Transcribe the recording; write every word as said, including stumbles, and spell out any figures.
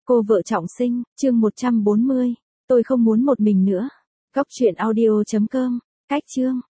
Cô vợ trọng sinh, chương một trăm bốn mươi. Tôi không muốn một mình nữa. Góc truyện audio chấm com. Cách chương.